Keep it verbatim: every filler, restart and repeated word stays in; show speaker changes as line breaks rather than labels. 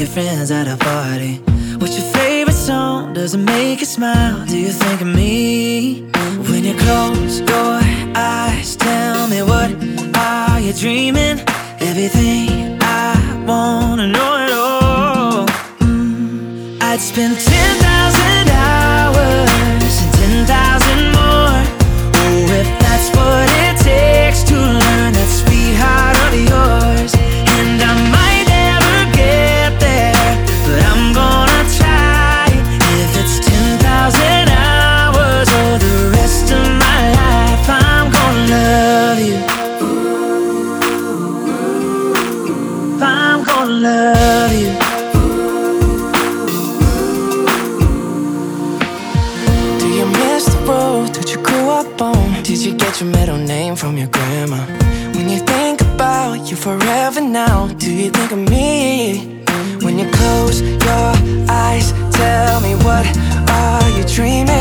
your friends at a party? What's your favorite song? Does it make you smile? Do you think of me? When you close your eyes, tell me, what are you dreaming? Everything I wanna know at all. mm, I'd spend ten thousand hours and ten thousand more. Oh, if that's what it takes to learn that sweet heart of yours. And I might never get there, but I'm gonna try. If it's ten thousand hours or the rest of my life, I'm gonna love you. I'm gonna love you. Do you miss the road that you grew up on? Did you get your middle name from your grandma? When you think about you forever now, do you think of me? When you close your eyes, tell me, what are you dreaming?